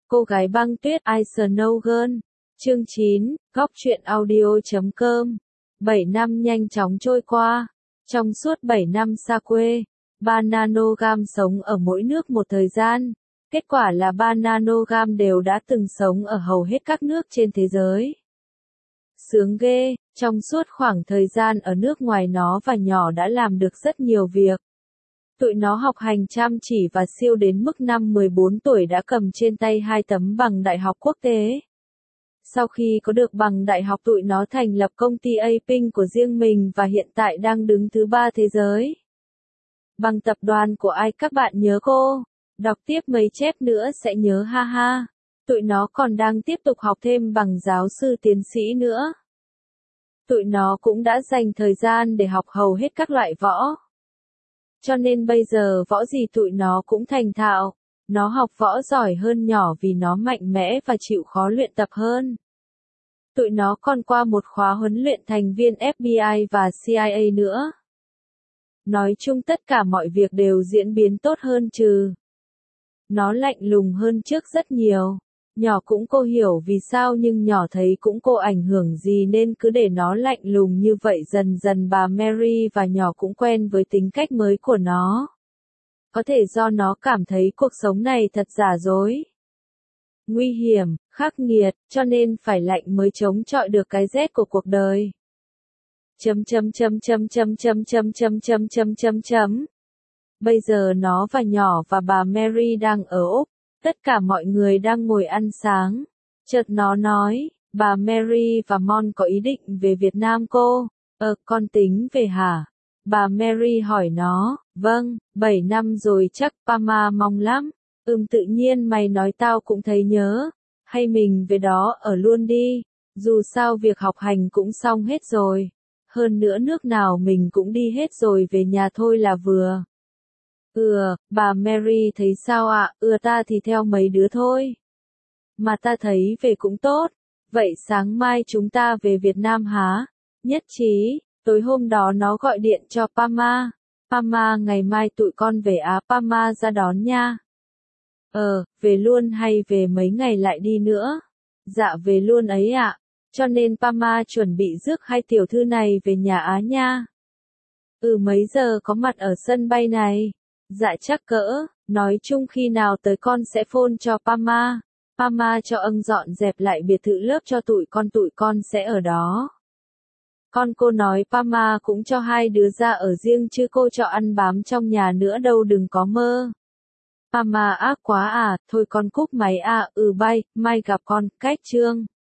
Cô gái băng tuyết I Snow Girl. Chương 9, góc truyện audio.com. 7 năm nhanh chóng trôi qua. Trong suốt 7 năm xa quê, ba Nanogam sống ở mỗi nước một thời gian. Kết quả là ba Nanogam đều đã từng sống ở hầu hết các nước trên thế giới. Sướng ghê, trong suốt khoảng thời gian ở nước ngoài nó và nhỏ đã làm được rất nhiều việc. Tụi nó học hành chăm chỉ và siêu đến mức năm 14 tuổi đã cầm trên tay 2 tấm bằng đại học quốc tế. Sau khi có được bằng đại học tụi nó thành lập công ty Apink của riêng mình và hiện tại đang đứng thứ 3 thế giới. Bằng tập đoàn của ai các bạn nhớ cô? Đọc tiếp mấy chép nữa sẽ nhớ ha ha. Tụi nó còn đang tiếp tục học thêm bằng giáo sư tiến sĩ nữa. Tụi nó cũng đã dành thời gian để học hầu hết các loại võ. Cho nên bây giờ võ gì tụi nó cũng thành thạo. Nó học võ giỏi hơn nhỏ vì nó mạnh mẽ và chịu khó luyện tập hơn. Tụi nó còn qua một khóa huấn luyện thành viên FBI và CIA nữa. Nói chung tất cả mọi việc đều diễn biến tốt hơn trừ. Nó lạnh lùng hơn trước rất nhiều. Nhỏ cũng cô hiểu vì sao nhưng nhỏ thấy cũng cô ảnh hưởng gì nên cứ để nó lạnh lùng như vậy dần dần bà Mary và nhỏ cũng quen với tính cách mới của nó. Có thể do nó cảm thấy cuộc sống này thật giả dối. Nguy hiểm, khắc nghiệt, cho nên phải lạnh mới chống chọi được cái rét của cuộc đời. Bây giờ nó và nhỏ và bà Mary đang ở Úc. Tất cả mọi người đang ngồi ăn sáng. Chợt nó nói, bà Mary và Mon có ý định về Việt Nam cô? Con tính về hả? Bà Mary hỏi nó, vâng, 7 năm rồi chắc Pama mong lắm. Tự nhiên mày nói tao cũng thấy nhớ. Hay mình về đó ở luôn đi. Dù sao việc học hành cũng xong hết rồi. Hơn nữa nước nào mình cũng đi hết rồi về nhà thôi là vừa. Bà Mary thấy sao ạ? Ta thì theo mấy đứa thôi. Mà ta thấy về cũng tốt. Vậy sáng mai chúng ta về Việt Nam hả? Nhất trí. Tối hôm đó nó gọi điện cho Pama. Pama ngày mai tụi con về Pama ra đón nha. Về luôn hay về mấy ngày lại đi nữa? Dạ về luôn ấy ạ. Cho nên Pama chuẩn bị rước hai tiểu thư này về nhà nha. Mấy giờ có mặt ở sân bay này? Dạ chắc cỡ, nói chung khi nào tới con sẽ phone cho Pama. Pama cho dọn dẹp lại biệt thự lớp cho tụi con sẽ ở đó. Con cô nói Pama cũng cho hai đứa ra ở riêng chứ cô cho ăn bám trong nhà nữa đâu đừng có mơ. Pama ác quá thôi con cúp máy bye, mai gặp con, cách chương.